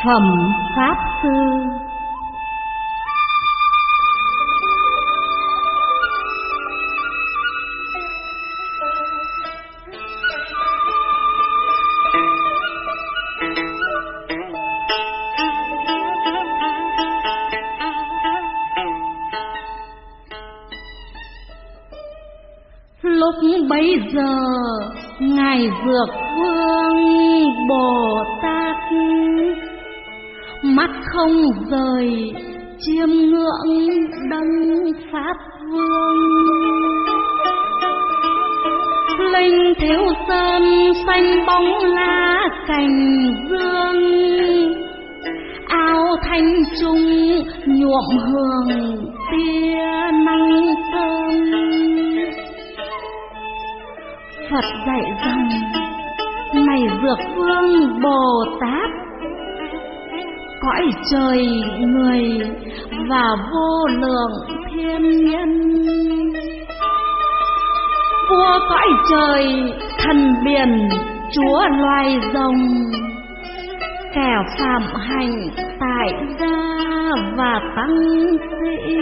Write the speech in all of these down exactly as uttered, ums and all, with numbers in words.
Phẩm Pháp Sư. Lúc bấy giờ Ngài Dược Vương Bồ Tát mắt không rời chiêm ngưỡng Đấng Pháp Vương. Linh thiếu sơn xanh bóng lá cành dương, áo thanh trung nhuộm hương tia nắng thơm. Phật dạy rằng này Dược Vương Bồ Tát, cõi trời người và vô lượng thiên nhân, vua cõi trời thần biển chúa loài rồng, kẻ phạm hạnh tại gia và tăng sĩ,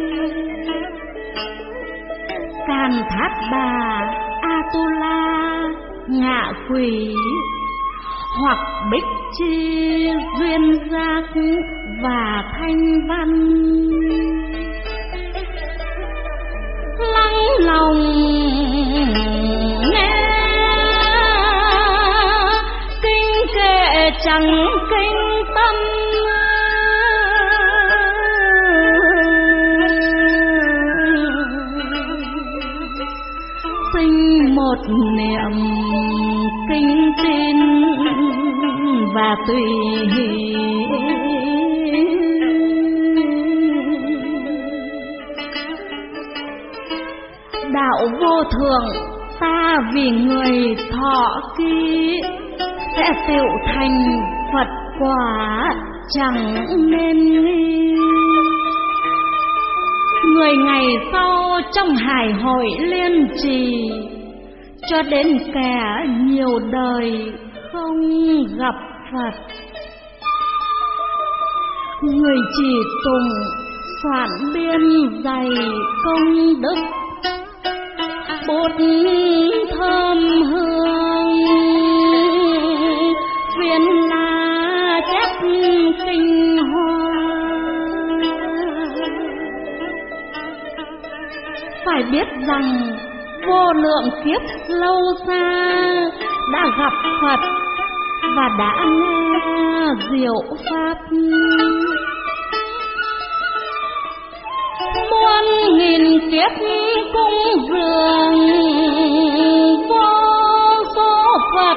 Can Thát Bà Atula ngạ quỷ, hoặc Bích Chi duyên giác và thanh văn, lắng lòng nghe kinh kệ chẳng kinh tâm. Sinh một niệm kinh tin và tùy đạo vô thượng, ta vì người thọ ký sẽ tựu thành Phật quả chẳng nên nghi. Mười ngày sau trong hải hội liên trì, cho đến kẻ nhiều đời không gặp Phật, người chỉ tùng soạn biên dày công đức, bột thơm hương viên la chép kinh hoa. Phải biết rằng vô lượng kiếp lâu xa đã gặp Phật và đã nghe diệu pháp, muôn nghìn kiếp cung dường vô số Phật,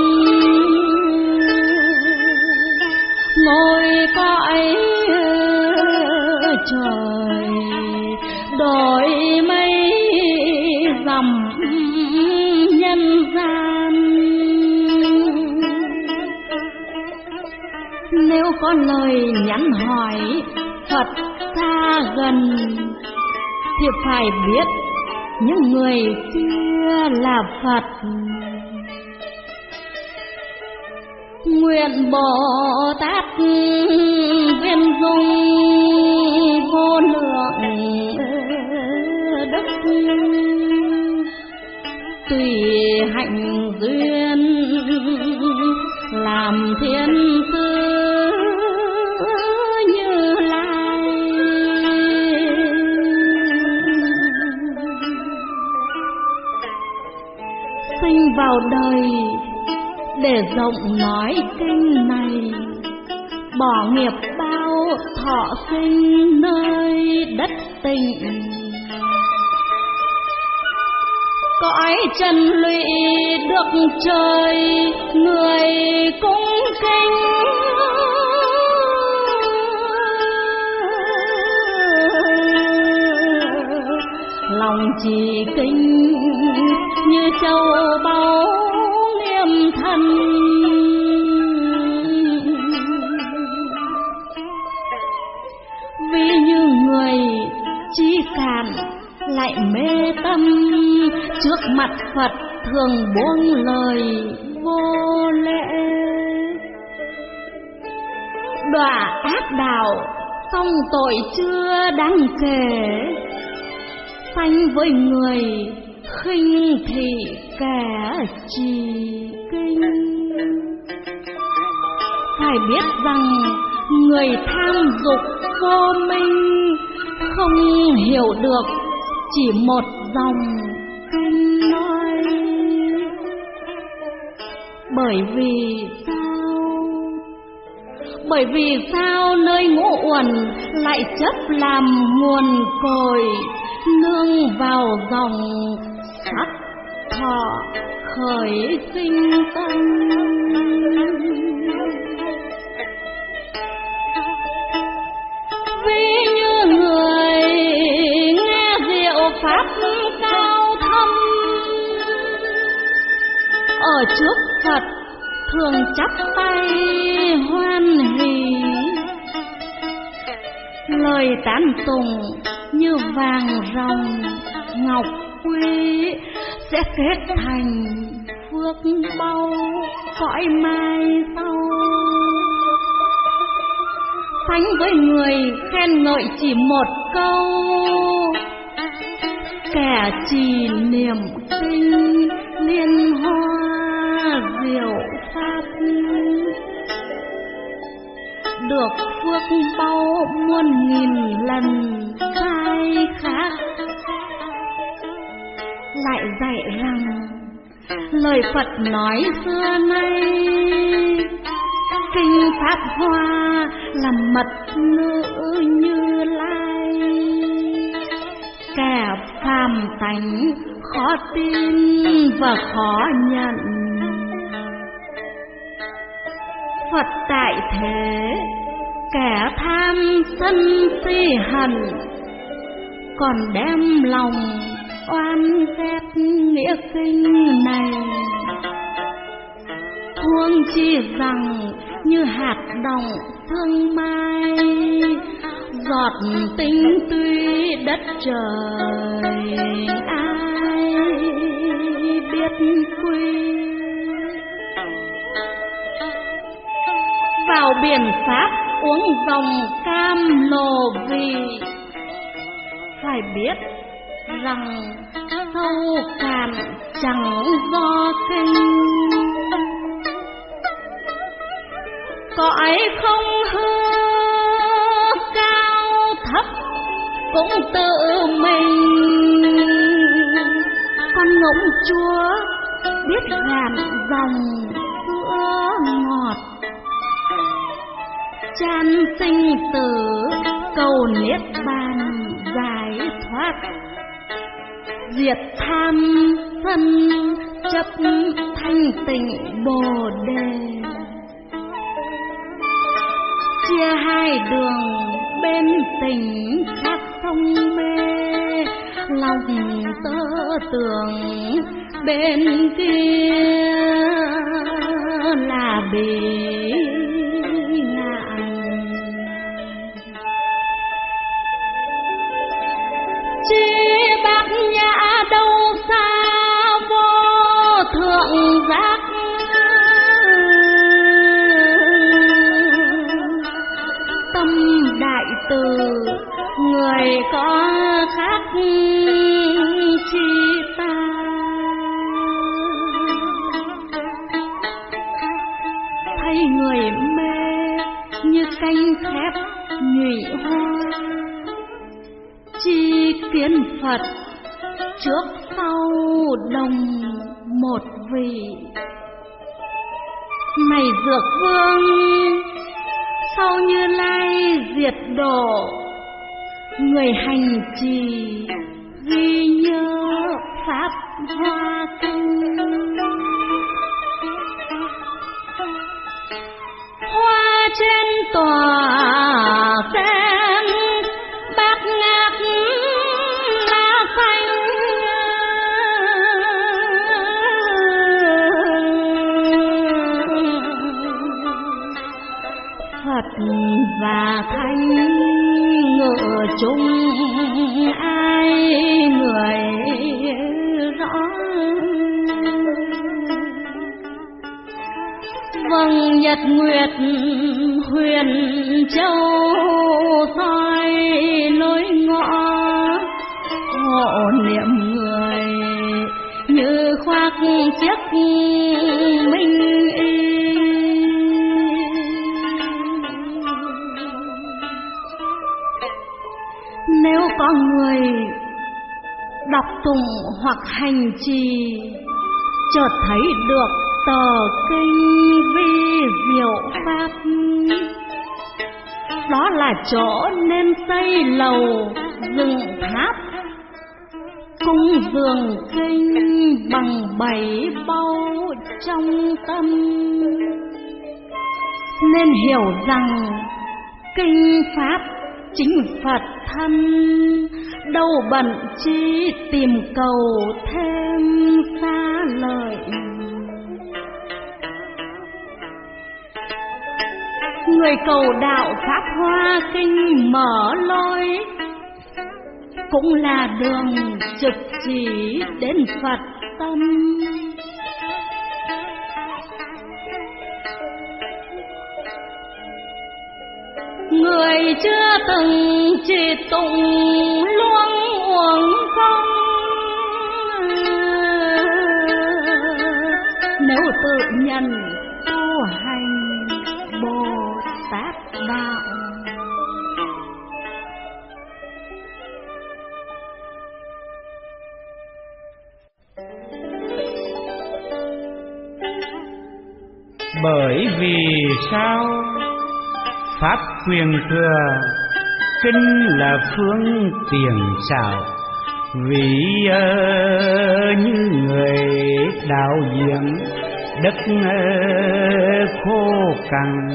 ngồi cõi trời đổi mây dầm nhân gian. Nếu có lời nhắn hỏi Phật xa gần, thì phải biết những người kia là Phật. Nguyện Bồ Tát viên dung vô lượng đức, tùy hạnh duyên làm thiên sư Như Lai. Sinh vào đời để rộng nói kinh này, bỏ nghiệp bao thọ sinh nơi đất tịnh. Cõi chân lụy được trời người cung kính, lòng trì kính như châu báu nghiêm thân. Vì như người trí cạn lại mê tâm, trước mặt Phật thường buông lời vô lễ. đọa ác đạo, xong tội chưa đáng kể. Sanh với người khinh thị kẻ trì kinh. Phải biết rằng người tham dục vô minh, không hiểu được chỉ một dòng kinh nói. Bởi vì sao? Bởi vì sao nơi ngũ uẩn lại chấp làm nguồn cội, nương vào dòng sắc thọ khởi sinh tâm. Ví như người nghe diệu pháp cao thâm, ở trước Phật thường chắp tay hoan hỷ, lời tán tụng như vàng ròng ngọc quý, sẽ kết thành phước báu cõi mai sau. Sánh với người khen ngợi chỉ một câu, kẻ trì niệm kinh liên hoa diệu pháp, được phước báu muôn nghìn lần sai khác. Lại dạy rằng lời Phật nói xưa nay, kinh Pháp Hoa là mật ngữ Như Lai. Kẻ phàm tánh khó tin và khó nhận. Phật tại thế, kẻ tham sân si hận, còn đem lòng oan ghét nghĩa kinh này. Huống chi rằng như hạt đồng sương mai, giọt tinh túy đất trời, ai biết quy. Vào biển Pháp uống dòng cam lồ vì, phải biết rằng sâu cạn chẳng do kinh. Cõi không hư cao thấp cũng tự mình, con ngỗng chúa biết gạn dòng sữa ngọt. Chan sinh tử cầu niết bàn giải thoát, diệt tham sân chấp thanh tịnh bồ đề. Chia hai đường bên tình khác sông mê, lòng tơ tưởng bên kia là bể ngạn. Chi bát nhã đâu xa vô thượng giác, tâm đại từ người có khác chi ta. Thấy người mê như canh thép nhụy hoa, chi kiến Phật trước sau đồng một vị. Này Dược Vương, sau Như Lai diệt độ, người hành trì ghi nhớ Pháp Hoa Kinh. Hoa trên tòa sen bát ngát lá xanh, Phật và Thánh ngự chung ai người rõ. Vâng, nhân Nhật nguyệt huyền châu soi lối ngõ, hộ niệm người như khoác chiếc minh y. Nếu có người đọc tụng hoặc hành trì, chợt thấy được tờ kinh vi diệu pháp, đó là chỗ nên xây lầu dựng tháp, cung dường kinh bằng bảy báu trong tâm. Nên hiểu rằng kinh pháp chính Phật thân, đâu bận chi tìm cầu thêm xa lợi. Người cầu đạo pháp hoa kinh mở lối, cũng là đường trực chỉ đến Phật tâm. Người chưa từng chỉ tụng luông uổng công, nếu tự nhận tu hành Bồ Tát đạo. Bởi vì sao? Pháp quyền thừa, kinh là phương tiện xảo, vì uh, như người đạo diễn đất uh, khô cằn,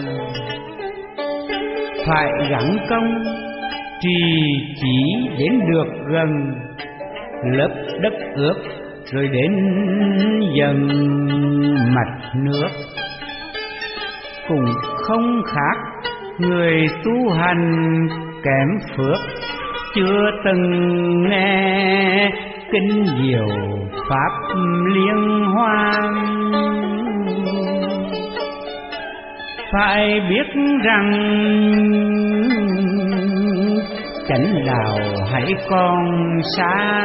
phải gắng công trì chỉ đến được gần lớp đất ướt, rồi đến dần mặt nước. Cũng không khác người tu hành kém phước, chưa từng nghe kinh diệu pháp liên hoan. Phải biết rằng chánh đạo hãy còn xa,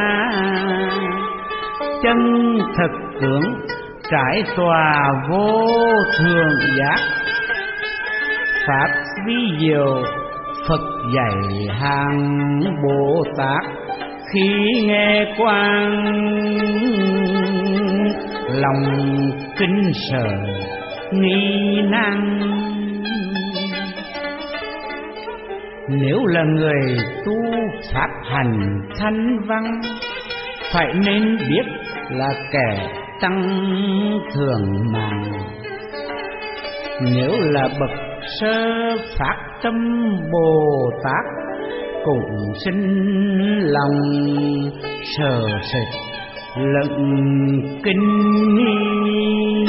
chân thực tướng trải tòa vô thường giác. Pháp vi diệu Phật dạy hàng Bồ Tát, khi nghe quang lòng kinh sợ nghi nan. Nếu là người tu pháp hành thanh văn, phải nên biết là kẻ tăng thường mạng. Nếu là bậc sơ phát tâm Bồ Tát, cũng sinh lòng sợ sệt lẫn kinh nghi.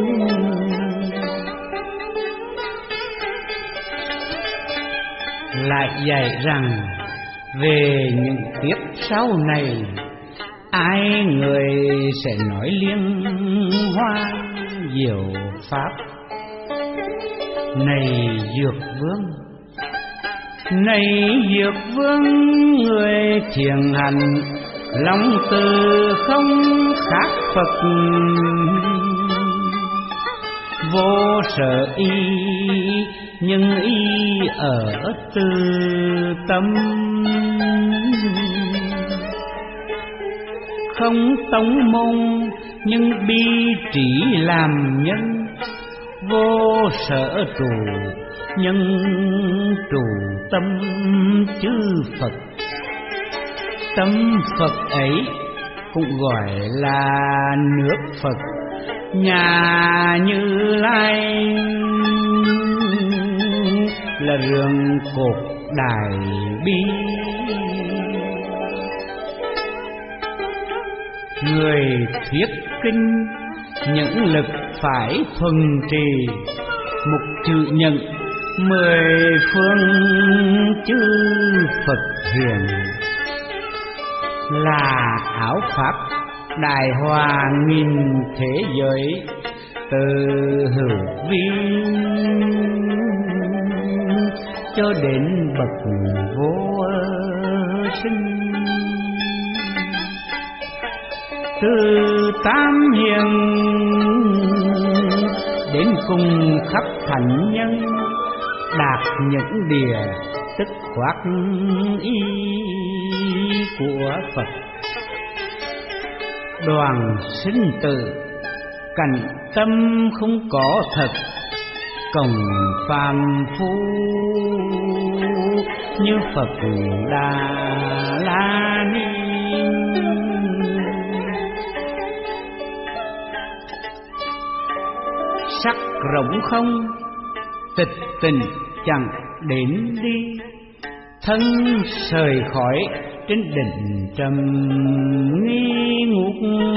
Lại dạy rằng về những kiếp sau này, ai người sẽ nói liên hoa diệu pháp. Này Dược Vương, này Dược Vương, người thiền hành lòng từ không khác Phật, vô sở y nhưng y ở từ tâm. Không tống môn nhưng bi chỉ làm nhân, vô sở trụ nhân trụ tâm chư Phật. Tâm Phật ấy cũng gọi là nước Phật, nhà Như Lai là rường cột đại bi. Người thuyết kinh những lực phải thuần trì, một chữ nhận mười phương chư Phật hiền, là áo pháp đại hòa nghìn thế giới, từ hữu vi cho đến bậc vô sinh, từ tam hiền đến cùng khắp thánh nhân, đạt những địa tức khoác ý của Phật. Đoàn sinh tử cảnh tâm không có thật, cộng phàm phu như Phật Đà La Ni. Sắc rộng không tịch tình chẳng đến đi, thân sời khói trên đỉnh trầm nghi ngút.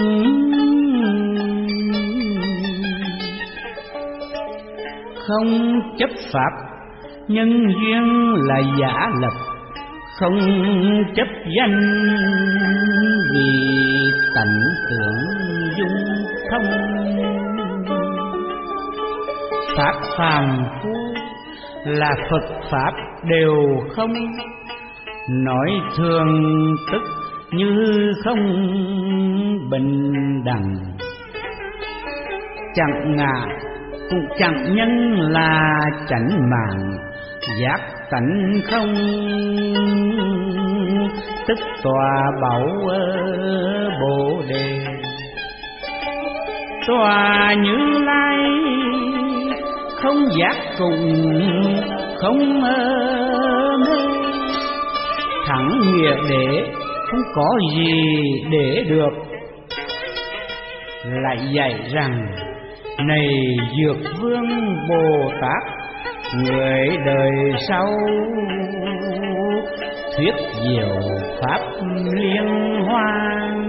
Không chấp pháp nhân duyên là giả lập, không chấp danh vì tánh tưởng dung thông. Pháp phàm phu là Phật pháp đều không, nói thường tức như không bình đẳng. Chẳng ngã cũng chẳng nhân là chánh mạng, giác tánh không tức tòa bảo Bồ Đề. Tòa Như Lai không giác cùng không mê, thẳng nghĩa để không có gì để được. Lại dạy rằng này Dược Vương Bồ Tát, người đời sau thuyết diệu pháp liên hoan,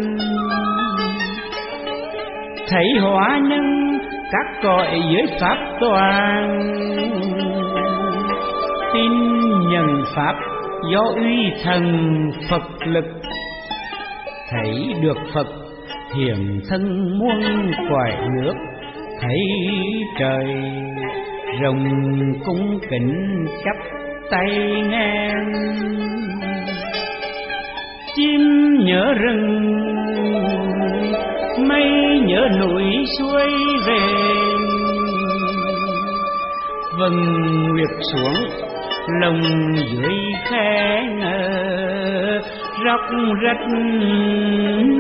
thấy hóa nhân các cõi dưới pháp toàn, tin nhận pháp do uy thần Phật lực, thấy được Phật hiển thân muôn cõi nước, thấy trời rồng cung kính chắp tay ngang. Chim nhớ rừng, mây nhớ núi suối về, vầng nguyệt xuống lồng dưới khe ngờ róc rách